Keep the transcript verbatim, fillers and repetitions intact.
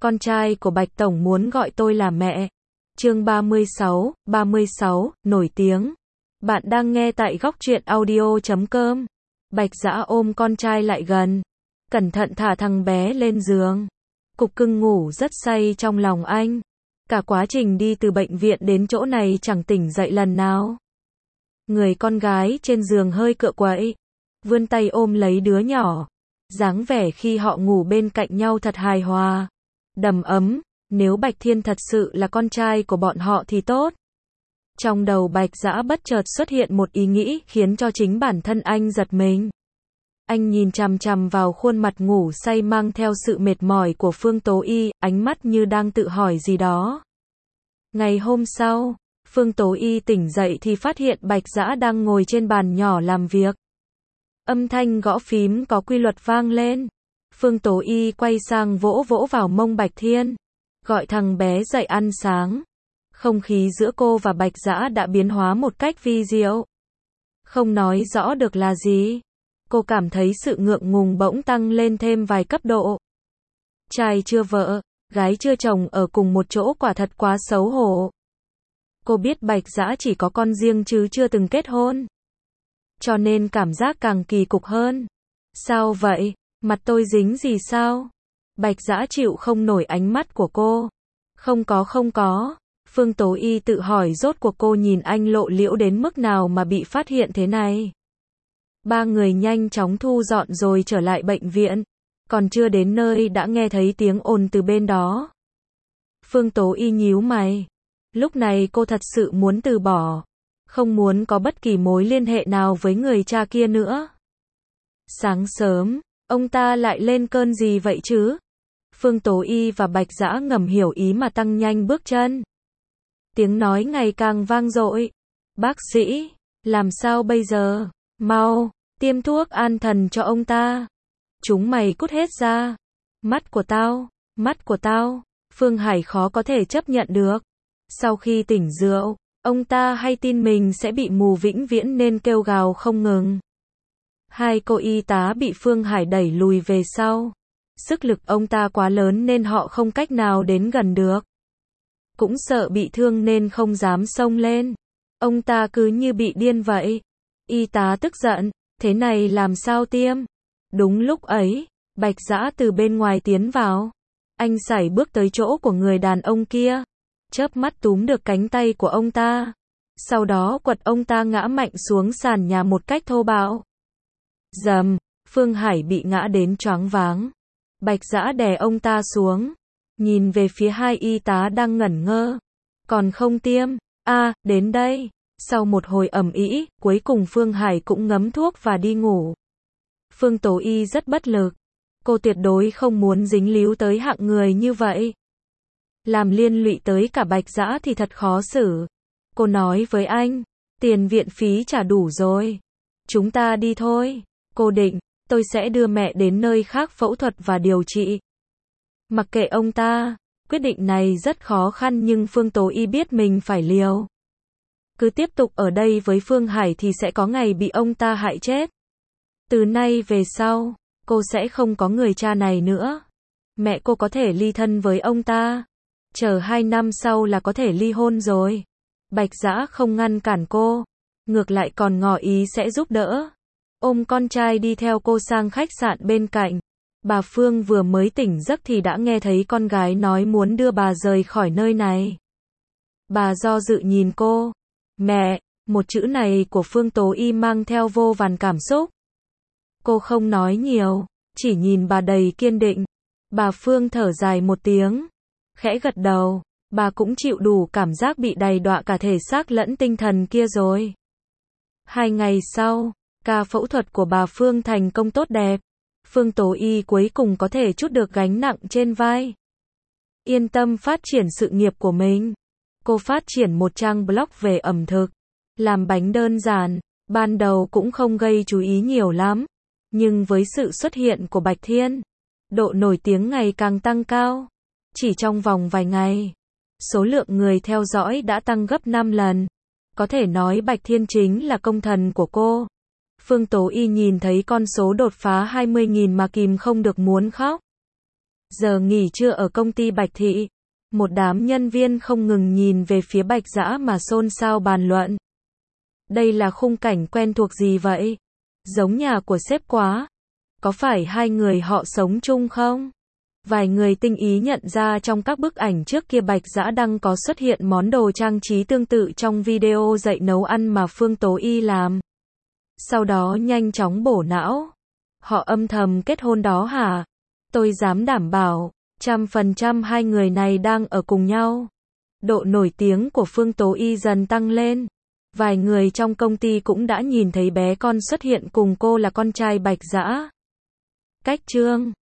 con trai của Bạch Tổng muốn gọi tôi là mẹ. Chương ba mươi sáu, ba mươi sáu, nổi tiếng. Bạn đang nghe tại góc truyện audio chấm com. Bạch Dã ôm con trai lại gần, cẩn thận thả thằng bé lên giường. Cục cưng ngủ rất say trong lòng anh. Cả quá trình đi từ bệnh viện đến chỗ này chẳng tỉnh dậy lần nào. Người con gái trên giường hơi cựa quậy, vươn tay ôm lấy đứa nhỏ. Dáng vẻ khi họ ngủ bên cạnh nhau thật hài hòa, đầm ấm. Nếu Bạch Thiên thật sự là con trai của bọn họ thì tốt. Trong đầu Bạch Dã bất chợt xuất hiện một ý nghĩ khiến cho chính bản thân anh giật mình. Anh nhìn chằm chằm vào khuôn mặt ngủ say mang theo sự mệt mỏi của Phương Tố Y, ánh mắt như đang tự hỏi gì đó. Ngày hôm sau, Phương Tố Y tỉnh dậy thì phát hiện Bạch Dã đang ngồi trên bàn nhỏ làm việc. Âm thanh gõ phím có quy luật vang lên. Phương Tố Y quay sang vỗ vỗ vào mông Bạch Thiên, gọi thằng bé dậy ăn sáng. Không khí giữa cô và Bạch Dã đã biến hóa một cách vi diệu. Không nói rõ được là gì. Cô cảm thấy sự ngượng ngùng bỗng tăng lên thêm vài cấp độ. Trai chưa vợ, gái chưa chồng ở cùng một chỗ quả thật quá xấu hổ. Cô biết Bạch Dã chỉ có con riêng chứ chưa từng kết hôn, cho nên cảm giác càng kỳ cục hơn. Sao vậy? Mặt tôi dính gì sao? Bạch Dã chịu không nổi ánh mắt của cô. Không có không có. Phương Tố Y tự hỏi rốt cuộc cô nhìn anh lộ liễu đến mức nào mà bị phát hiện thế này. Ba người nhanh chóng thu dọn rồi trở lại bệnh viện. Còn chưa đến nơi đã nghe thấy tiếng ồn từ bên đó. Phương Tố Y nhíu mày. Lúc này cô thật sự muốn từ bỏ. Không muốn có bất kỳ mối liên hệ nào với người cha kia nữa. Sáng sớm, ông ta lại lên cơn gì vậy chứ? Phương Tố Y và Bạch Dã ngầm hiểu ý mà tăng nhanh bước chân. Tiếng nói ngày càng vang dội. Bác sĩ, làm sao bây giờ? Mau, tiêm thuốc an thần cho ông ta. Chúng mày cút hết ra. Mắt của tao, mắt của tao. Phương Hải khó có thể chấp nhận được. Sau khi tỉnh rượu, ông ta hay tin mình sẽ bị mù vĩnh viễn nên kêu gào không ngừng. Hai cô y tá bị Phương Hải đẩy lùi về sau. Sức lực ông ta quá lớn nên họ không cách nào đến gần được. Cũng sợ bị thương nên không dám xông lên. Ông ta cứ như bị điên vậy. Y tá tức giận, thế này làm sao tiêm? Đúng lúc ấy, Bạch Dã từ bên ngoài tiến vào. Anh sải bước tới chỗ của người đàn ông kia, chớp mắt túm được cánh tay của ông ta. Sau đó quật ông ta ngã mạnh xuống sàn nhà một cách thô bạo. Dầm, Phương Hải bị ngã đến choáng váng. Bạch Dã đè ông ta xuống, nhìn về phía hai y tá đang ngẩn ngơ. Còn không tiêm? A, à, đến đây. Sau một hồi ầm ĩ, cuối cùng Phương Hải cũng ngấm thuốc và đi ngủ. Phương Tố Y rất bất lực. Cô tuyệt đối không muốn dính líu tới hạng người như vậy. Làm liên lụy tới cả Bạch Dã thì thật khó xử. Cô nói với anh, tiền viện phí trả đủ rồi. Chúng ta đi thôi. Cô định, tôi sẽ đưa mẹ đến nơi khác phẫu thuật và điều trị. Mặc kệ ông ta, quyết định này rất khó khăn nhưng Phương Tố Y biết mình phải liều. Cứ tiếp tục ở đây với Phương Hải thì sẽ có ngày bị ông ta hại chết. Từ nay về sau, cô sẽ không có người cha này nữa. Mẹ cô có thể ly thân với ông ta. Chờ hai năm sau là có thể ly hôn rồi. Bạch Dã không ngăn cản cô, ngược lại còn ngỏ ý sẽ giúp đỡ. Ôm con trai đi theo cô sang khách sạn bên cạnh. Bà Phương vừa mới tỉnh giấc thì đã nghe thấy con gái nói muốn đưa bà rời khỏi nơi này. Bà do dự nhìn cô. Mẹ, một chữ này của Phương Tố Y mang theo vô vàn cảm xúc. Cô không nói nhiều, chỉ nhìn bà đầy kiên định. Bà Phương thở dài một tiếng, khẽ gật đầu. Bà cũng chịu đủ cảm giác bị đày đọa cả thể xác lẫn tinh thần kia rồi. Hai ngày sau, ca phẫu thuật của bà Phương thành công tốt đẹp. Phương Tố Y cuối cùng có thể trút được gánh nặng trên vai. Yên tâm phát triển sự nghiệp của mình. Cô phát triển một trang blog về ẩm thực, làm bánh đơn giản, ban đầu cũng không gây chú ý nhiều lắm. Nhưng với sự xuất hiện của Bạch Thiên, độ nổi tiếng ngày càng tăng cao. Chỉ trong vòng vài ngày, số lượng người theo dõi đã tăng gấp năm lần. Có thể nói Bạch Thiên chính là công thần của cô. Phương Tố Y nhìn thấy con số đột phá hai mươi nghìn mà kìm không được muốn khóc. Giờ nghỉ trưa ở công ty Bạch Thị, một đám nhân viên không ngừng nhìn về phía Bạch Dã mà xôn xao bàn luận. Đây là khung cảnh quen thuộc gì vậy? Giống nhà của sếp quá. Có phải hai người họ sống chung không? Vài người tinh ý nhận ra trong các bức ảnh trước kia Bạch Dã đăng có xuất hiện món đồ trang trí tương tự trong video dạy nấu ăn mà Phương Tố Y làm. Sau đó nhanh chóng bổ não. Họ âm thầm kết hôn đó hả? Tôi dám đảm bảo, trăm phần trăm hai người này đang ở cùng nhau. Độ nổi tiếng của Phương Tố Y dần tăng lên. Vài người trong công ty cũng đã nhìn thấy bé con xuất hiện cùng cô là con trai Bạch Dã. Cách chương